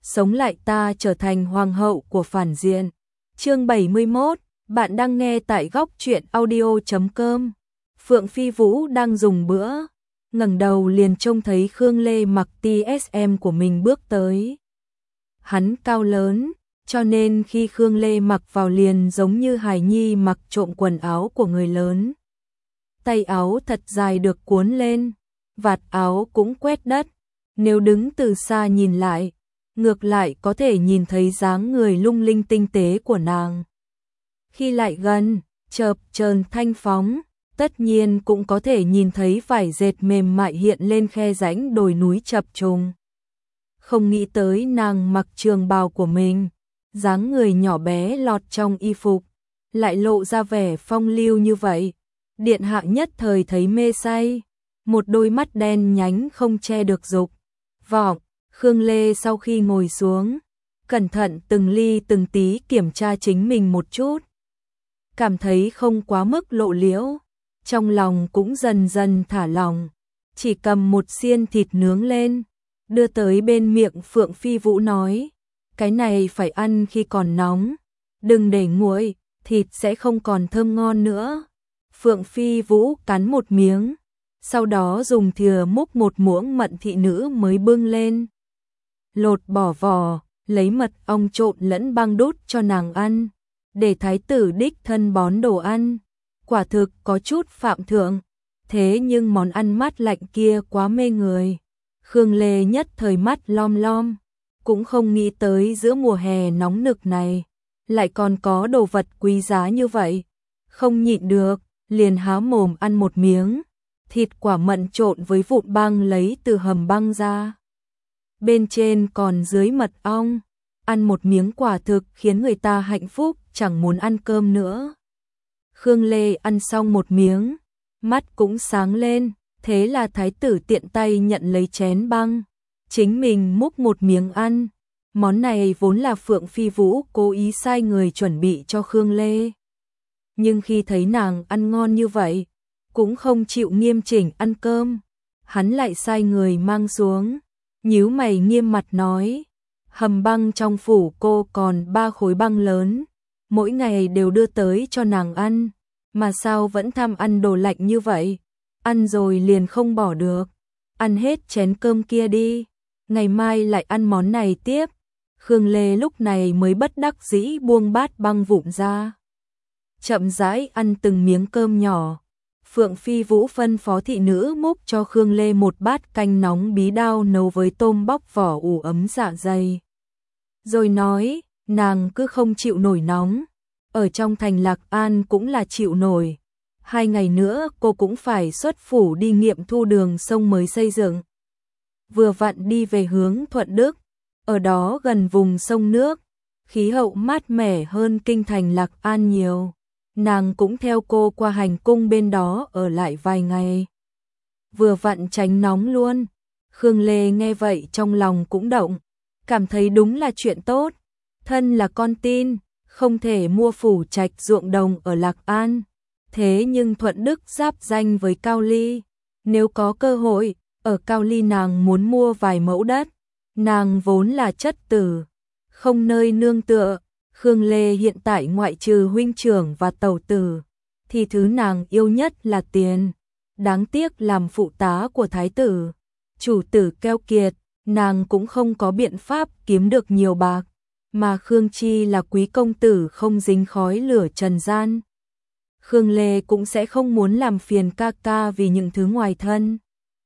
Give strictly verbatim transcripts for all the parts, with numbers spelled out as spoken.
sống lại ta trở thành hoàng hậu của phản diện. Chương bảy mươi mốt, bạn đang nghe tại góc truyện audio chấm com. Phượng Phi Vũ đang dùng bữa, ngẩng đầu liền trông thấy Khương Lê mặc tê ét em của mình bước tới. Hắn cao lớn, cho nên khi Khương Lê mặc vào liền giống như hài nhi mặc trộm quần áo của người lớn. Tay áo thật dài được cuốn lên, vạt áo cũng quét đất. Nếu đứng từ xa nhìn lại, ngược lại có thể nhìn thấy dáng người lung linh tinh tế của nàng. Khi lại gần, chợp chờn thanh phóng, tất nhiên cũng có thể nhìn thấy vải dệt mềm mại hiện lên khe rãnh đồi núi chập trùng. Không nghĩ tới nàng mặc trường bào của mình, dáng người nhỏ bé lọt trong y phục, lại lộ ra vẻ phong lưu như vậy. Điện hạ nhất thời thấy mê say, một đôi mắt đen nhánh không che được dục vọng. Khương Lê sau khi ngồi xuống, cẩn thận từng ly từng tí kiểm tra chính mình một chút. Cảm thấy không quá mức lộ liễu, trong lòng cũng dần dần thả lòng, chỉ cầm một xiên thịt nướng lên, đưa tới bên miệng Phượng Phi Vũ nói, cái này phải ăn khi còn nóng, đừng để nguội, thịt sẽ không còn thơm ngon nữa. Phượng Phi Vũ cắn một miếng, sau đó dùng thìa múc một muỗng mận thị nữ mới bưng lên. Lột bỏ vỏ, lấy mật ong trộn lẫn băng đút cho nàng ăn, để thái tử đích thân bón đồ ăn. Quả thực có chút phạm thượng, thế nhưng món ăn mát lạnh kia quá mê người. Khương Lê nhất thời mắt lom lom, cũng không nghĩ tới giữa mùa hè nóng nực này, lại còn có đồ vật quý giá như vậy. Không nhịn được, liền há mồm ăn một miếng, thịt quả mận trộn với vụn băng lấy từ hầm băng ra. Bên trên còn dưới mật ong, ăn một miếng quả thực khiến người ta hạnh phúc, chẳng muốn ăn cơm nữa. Khương Lê ăn xong một miếng, mắt cũng sáng lên, thế là thái tử tiện tay nhận lấy chén băng, chính mình múc một miếng ăn. Món này vốn là Phượng Phi Vũ cố ý sai người chuẩn bị cho Khương Lê. Nhưng khi thấy nàng ăn ngon như vậy, cũng không chịu nghiêm chỉnh ăn cơm, hắn lại sai người mang xuống, nhíu mày nghiêm mặt nói, hầm băng trong phủ cô còn ba khối băng lớn, mỗi ngày đều đưa tới cho nàng ăn, mà sao vẫn tham ăn đồ lạnh như vậy, ăn rồi liền không bỏ được, ăn hết chén cơm kia đi, ngày mai lại ăn món này tiếp. Khương Lê lúc này mới bất đắc dĩ buông bát băng vụn ra, chậm rãi ăn từng miếng cơm nhỏ. Phượng Phi Vũ phân phó thị nữ múc cho Khương Lê một bát canh nóng bí đao nấu với tôm bóc vỏ ủ ấm dạ dày. Rồi nói, nàng cứ không chịu nổi nóng, ở trong thành Lạc An cũng là chịu nổi. Hai ngày nữa cô cũng phải xuất phủ đi nghiệm thu đường sông mới xây dựng. Vừa vặn đi về hướng Thuận Đức, ở đó gần vùng sông nước, khí hậu mát mẻ hơn kinh thành Lạc An nhiều. Nàng cũng theo cô qua hành cung bên đó ở lại vài ngày. Vừa vặn tránh nóng luôn. Khương Lê nghe vậy trong lòng cũng động, cảm thấy đúng là chuyện tốt. Thân là con tin, không thể mua phủ trạch ruộng đồng ở Lạc An. Thế nhưng Thuận Đức giáp danh với Cao Ly. Nếu có cơ hội, ở Cao Ly nàng muốn mua vài mẫu đất. Nàng vốn là chất tử, không nơi nương tựa. Khương Lê hiện tại ngoại trừ huynh trưởng và tẩu tử, thì thứ nàng yêu nhất là tiền. Đáng tiếc làm phụ tá của thái tử, chủ tử keo kiệt, nàng cũng không có biện pháp kiếm được nhiều bạc. Mà Khương Chi là quý công tử không dính khói lửa trần gian. Khương Lê cũng sẽ không muốn làm phiền ca ca vì những thứ ngoài thân.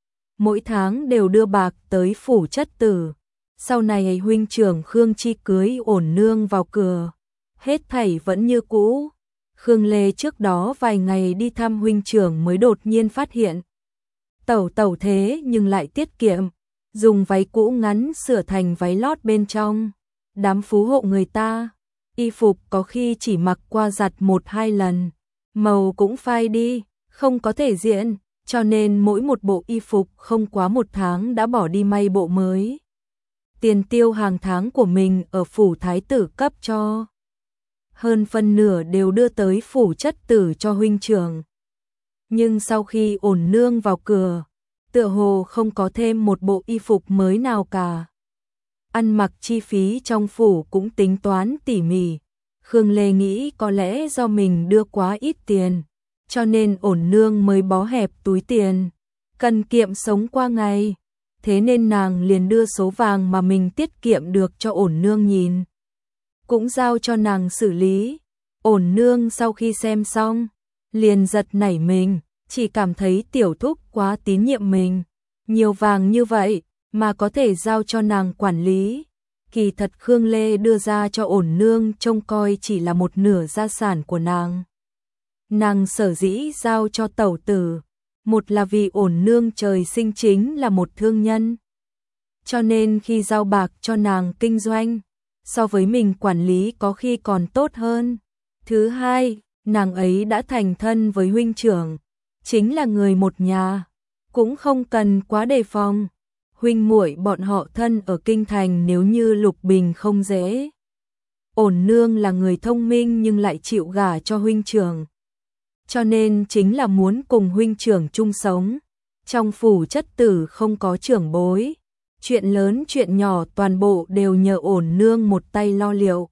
Mỗi tháng đều đưa bạc tới phủ chất tử. Sau này huynh trưởng Khương Chi cưới ổn nương vào cửa, hết thảy vẫn như cũ. Khương Lê trước đó vài ngày đi thăm huynh trưởng mới đột nhiên phát hiện. Tẩu tẩu thế nhưng lại tiết kiệm, dùng váy cũ ngắn sửa thành váy lót bên trong. Đám phú hộ người ta, y phục có khi chỉ mặc qua giặt một hai lần, màu cũng phai đi, không có thể diện, cho nên mỗi một bộ y phục không quá một tháng đã bỏ đi may bộ mới. Tiền tiêu hàng tháng của mình ở phủ thái tử cấp cho, hơn phân nửa đều đưa tới phủ chất tử cho huynh trưởng. Nhưng sau khi ổn nương vào cửa, tựa hồ không có thêm một bộ y phục mới nào cả. ăn mặc chi phí trong phủ cũng tính toán tỉ mỉ. Khương Lê nghĩ có lẽ do mình đưa quá ít tiền, cho nên ổn nương mới bó hẹp túi tiền, cần kiệm sống qua ngày. Thế nên nàng liền đưa số vàng mà mình tiết kiệm được cho ổn nương nhìn, cũng giao cho nàng xử lý. Ổn nương sau khi xem xong, liền giật nảy mình, chỉ cảm thấy tiểu thúc quá tín nhiệm mình. Nhiều vàng như vậy mà có thể giao cho nàng quản lý. Kỳ thật Khương Lê đưa ra cho ổn nương trông coi chỉ là một nửa gia sản của nàng. Nàng sở dĩ giao cho tẩu tử, một là vì ổn nương trời sinh chính là một thương nhân, cho nên khi giao bạc cho nàng kinh doanh, so với mình quản lý có khi còn tốt hơn. Thứ hai, nàng ấy đã thành thân với huynh trưởng, chính là người một nhà, cũng không cần quá đề phòng. Huynh muội bọn họ thân ở kinh thành, nếu như Lục Bình không dễ. Ổn nương là người thông minh nhưng lại chịu gả cho huynh trưởng, cho nên chính là muốn cùng huynh trưởng chung sống. Trong phủ chất tử không có trưởng bối, chuyện lớn chuyện nhỏ toàn bộ đều nhờ ổn nương một tay lo liệu.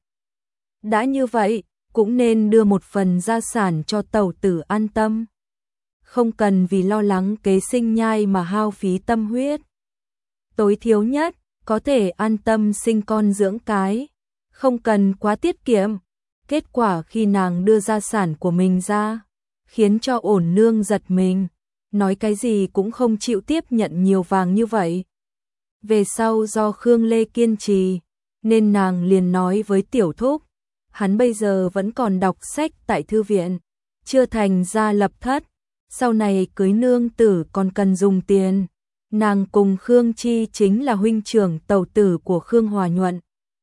Đã như vậy, cũng nên đưa một phần gia sản cho tẩu tử an tâm, không cần vì lo lắng kế sinh nhai mà hao phí tâm huyết. Tối thiếu nhất, có thể an tâm sinh con dưỡng cái, không cần quá tiết kiệm. Kết quả khi nàng đưa gia sản của mình ra, khiến cho ổn nương giật mình, nói cái gì cũng không chịu tiếp nhận nhiều vàng như vậy. Về sau do Khương Lê kiên trì, nên nàng liền nói với tiểu thúc, hắn bây giờ vẫn còn đọc sách tại thư viện, chưa thành ra lập thất, sau này cưới nương tử còn cần dùng tiền. Nàng cùng Khương Chi chính là huynh trưởng tẩu tử của Khương Hòa Nhuận,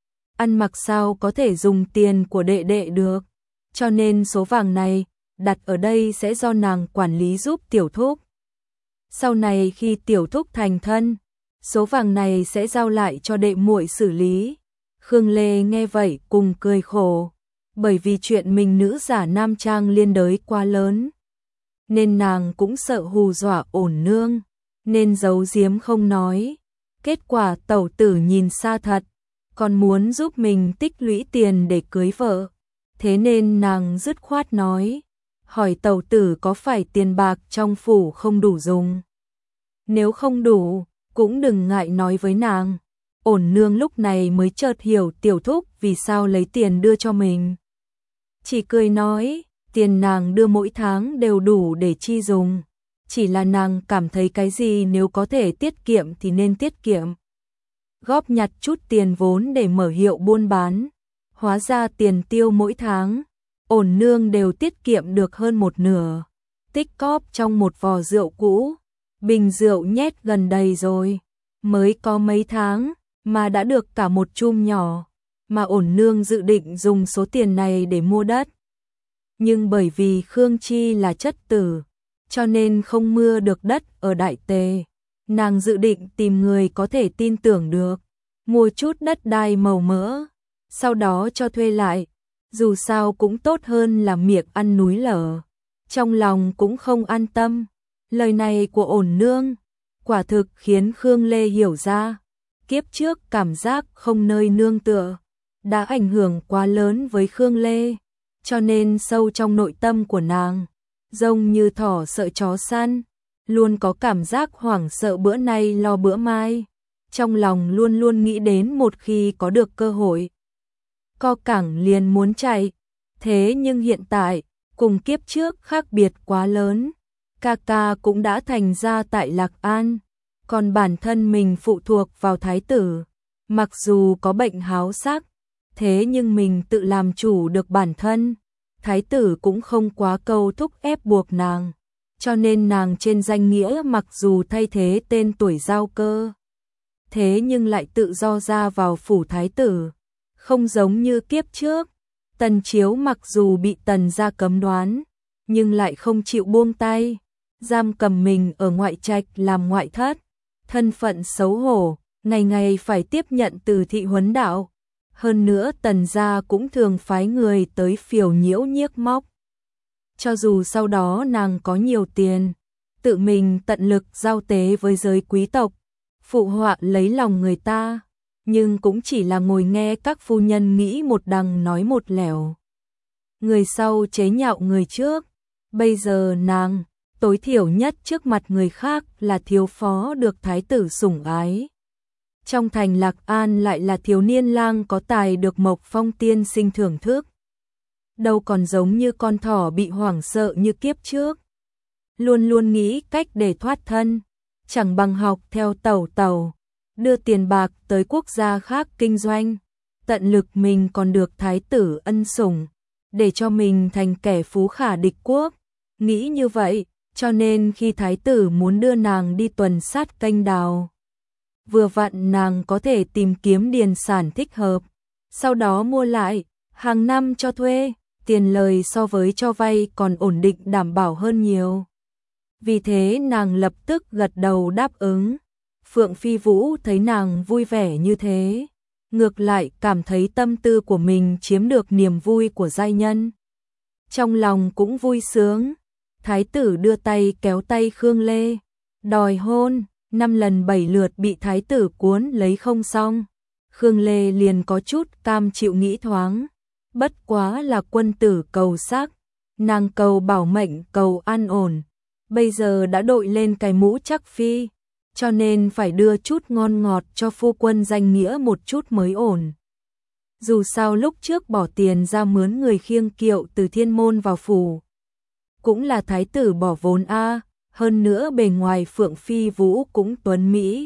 ăn mặc sao có thể dùng tiền của đệ đệ được, cho nên số vàng này đặt ở đây sẽ do nàng quản lý giúp tiểu thúc. Sau này khi tiểu thúc thành thân, số vàng này sẽ giao lại cho đệ muội xử lý. Khương Lê nghe vậy cùng cười khổ, bởi vì chuyện mình nữ giả nam trang liên đới quá lớn, nên nàng cũng sợ hù dọa ổn nương, nên giấu giếm không nói. Kết quả tẩu tử nhìn xa thật, còn muốn giúp mình tích lũy tiền để cưới vợ, thế nên nàng dứt khoát nói, hỏi tẩu tử có phải tiền bạc trong phủ không đủ dùng. Nếu không đủ, cũng đừng ngại nói với nàng. Ổn nương lúc này mới chợt hiểu tiểu thúc vì sao lấy tiền đưa cho mình. Chỉ cười nói, tiền nàng đưa mỗi tháng đều đủ để chi dùng. Chỉ là nàng cảm thấy cái gì nếu có thể tiết kiệm thì nên tiết kiệm. Góp nhặt chút tiền vốn để mở hiệu buôn bán. Hóa ra tiền tiêu mỗi tháng, ổn nương đều tiết kiệm được hơn một nửa. Tích cóp trong một vò rượu cũ, bình rượu nhét gần đầy rồi. Mới có mấy tháng mà đã được cả một chum nhỏ, mà ổn nương dự định dùng số tiền này để mua đất. Nhưng bởi vì Khương Chi là chất tử, cho nên không mua được đất ở Đại Tề. Nàng dự định tìm người có thể tin tưởng được, mua chút đất đai màu mỡ, sau đó cho thuê lại, dù sao cũng tốt hơn là miệng ăn núi lở. Trong lòng cũng không an tâm, lời này của ổn nương quả thực khiến Khương Lê hiểu ra, kiếp trước cảm giác không nơi nương tựa đã ảnh hưởng quá lớn với Khương Lê, cho nên sâu trong nội tâm của nàng, giống như thỏ sợ chó săn, luôn có cảm giác hoảng sợ bữa nay lo bữa mai, trong lòng luôn luôn nghĩ đến một khi có được cơ hội, co cẳng liền muốn chạy. Thế nhưng hiện tại, cùng kiếp trước khác biệt quá lớn, ca ca cũng đã thành ra tại Lạc An, còn bản thân mình phụ thuộc vào thái tử, mặc dù có bệnh háo sắc, thế nhưng mình tự làm chủ được bản thân, thái tử cũng không quá câu thúc ép buộc nàng, cho nên nàng trên danh nghĩa mặc dù thay thế tên tuổi giao cơ, thế nhưng lại tự do ra vào phủ thái tử, không giống như kiếp trước. Tần Chiếu mặc dù bị Tần gia cấm đoán, nhưng lại không chịu buông tay, giam cầm mình ở ngoại trạch làm ngoại thất, thân phận xấu hổ, ngày ngày phải tiếp nhận từ thị huấn đạo. Hơn nữa Tần gia cũng thường phái người tới phiểu nhiễu nhiếc móc. Cho dù sau đó nàng có nhiều tiền, tự mình tận lực giao tế với giới quý tộc, phụ họa lấy lòng người ta, nhưng cũng chỉ là ngồi nghe các phu nhân nghĩ một đằng nói một lẻo. Người sau chế nhạo người trước, bây giờ nàng, tối thiểu nhất trước mặt người khác là thiếu phó được thái tử sủng ái. Trong thành Lạc An lại là thiếu niên lang có tài được Mộc Phong tiên sinh thưởng thức. Đâu còn giống như con thỏ bị hoảng sợ như kiếp trước. Luôn luôn nghĩ cách để thoát thân, chẳng bằng học theo tẩu tẩu, đưa tiền bạc tới quốc gia khác kinh doanh, tận lực mình còn được thái tử ân sủng, để cho mình thành kẻ phú khả địch quốc. Nghĩ như vậy, cho nên khi thái tử muốn đưa nàng đi tuần sát kênh đào, vừa vặn nàng có thể tìm kiếm điền sản thích hợp, sau đó mua lại, hàng năm cho thuê, tiền lời so với cho vay còn ổn định đảm bảo hơn nhiều. Vì thế nàng lập tức gật đầu đáp ứng. Phượng Phi Vũ thấy nàng vui vẻ như thế, ngược lại cảm thấy tâm tư của mình chiếm được niềm vui của giai nhân. Trong lòng cũng vui sướng, thái tử đưa tay kéo tay Khương Lê, đòi hôn, năm lần bảy lượt bị thái tử cuốn lấy không xong. Khương Lê liền có chút cam chịu nghĩ thoáng, bất quá là quân tử cầu sắc, nàng cầu bảo mệnh cầu an ổn, bây giờ đã đội lên cái mũ chắc phi, cho nên phải đưa chút ngon ngọt cho phu quân danh nghĩa một chút mới ổn. Dù sao lúc trước bỏ tiền ra mướn người khiêng kiệu từ thiên môn vào phủ, cũng là thái tử bỏ vốn a, hơn nữa bề ngoài Phượng Phi Vũ cũng tuấn mỹ.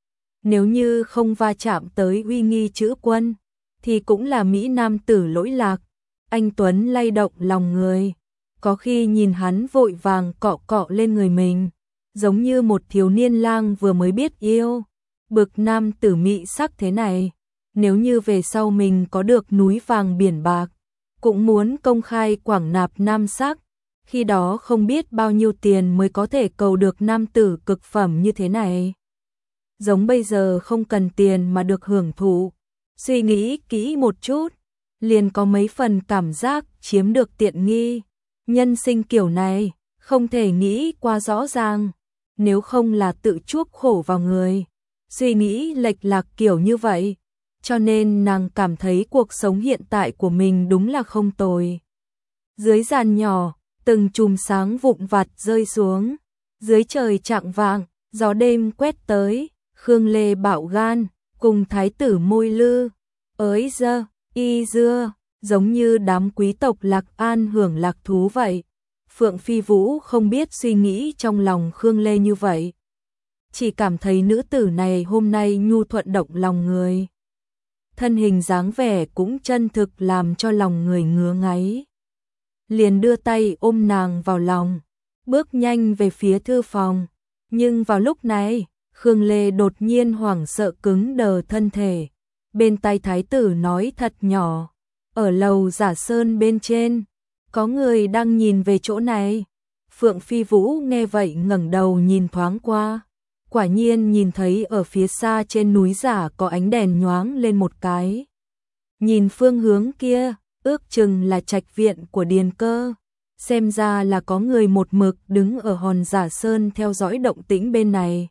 Nếu như không va chạm tới uy nghi chữ quân, thì cũng là mỹ nam tử lỗi lạc, anh tuấn lay động lòng người. Có khi nhìn hắn vội vàng cọ cọ lên người mình, giống như một thiếu niên lang vừa mới biết yêu. Bực nam tử mị sắc thế này, nếu như về sau mình có được núi vàng biển bạc, cũng muốn công khai quảng nạp nam sắc, khi đó không biết bao nhiêu tiền mới có thể cầu được nam tử cực phẩm như thế này. Giống bây giờ không cần tiền mà được hưởng thụ, suy nghĩ kỹ một chút, liền có mấy phần cảm giác chiếm được tiện nghi. Nhân sinh kiểu này, không thể nghĩ qua rõ ràng, nếu không là tự chuốc khổ vào người. Suy nghĩ lệch lạc kiểu như vậy, cho nên nàng cảm thấy cuộc sống hiện tại của mình đúng là không tồi. Dưới giàn nhỏ, từng chùm sáng vụn vặt rơi xuống, dưới trời chạng vạng, gió đêm quét tới, Khương Lê bạo gan, cùng thái tử môi lư, ới dơ, y dưa, giống như đám quý tộc Lạc An hưởng lạc thú vậy. Phượng Phi Vũ không biết suy nghĩ trong lòng Khương Lê như vậy, chỉ cảm thấy nữ tử này hôm nay nhu thuận động lòng người. Thân hình dáng vẻ cũng chân thực làm cho lòng người ngứa ngáy. Liền đưa tay ôm nàng vào lòng, bước nhanh về phía thư phòng. Nhưng vào lúc này, Khương Lê đột nhiên hoảng sợ cứng đờ thân thể. Bên tai thái tử nói thật nhỏ, ở lầu Giả Sơn bên trên, có người đang nhìn về chỗ này. Phượng Phi Vũ nghe vậy ngẩng đầu nhìn thoáng qua, quả nhiên nhìn thấy ở phía xa trên núi Giả có ánh đèn nhoáng lên một cái. Nhìn phương hướng kia, ước chừng là trạch viện của Điền Cơ, xem ra là có người một mực đứng ở hòn Giả Sơn theo dõi động tĩnh bên này.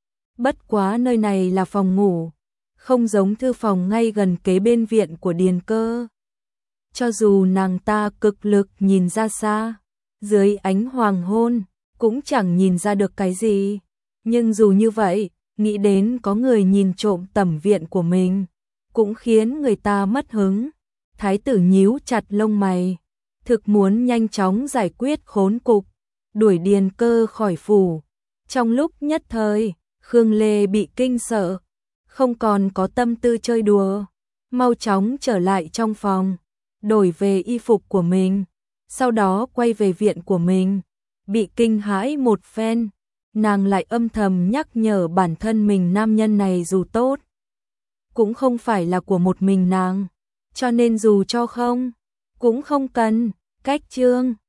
Bất quá nơi này là phòng ngủ, không giống thư phòng ngay gần kế bên viện của Điền Cơ. Cho dù nàng ta cực lực nhìn ra xa, dưới ánh hoàng hôn, cũng chẳng nhìn ra được cái gì. Nhưng dù như vậy, nghĩ đến có người nhìn trộm tẩm viện của mình, cũng khiến người ta mất hứng. Thái tử nhíu chặt lông mày, thực muốn nhanh chóng giải quyết khốn cục, đuổi Điền Cơ khỏi phủ. Trong lúc nhất thời, Khương Lê bị kinh sợ, không còn có tâm tư chơi đùa, mau chóng trở lại trong phòng, đổi về y phục của mình, sau đó quay về viện của mình. Bị kinh hãi một phen, nàng lại âm thầm nhắc nhở bản thân mình nam nhân này dù tốt, cũng không phải là của một mình nàng, cho nên dù cho không, cũng không cần cách trương.